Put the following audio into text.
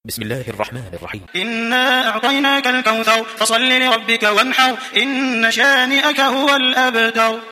بسم الله الرحمن الرحيم. إنا أعطيناك الكوثر فصل لربك وانحر إن شانئك هو الأبتر.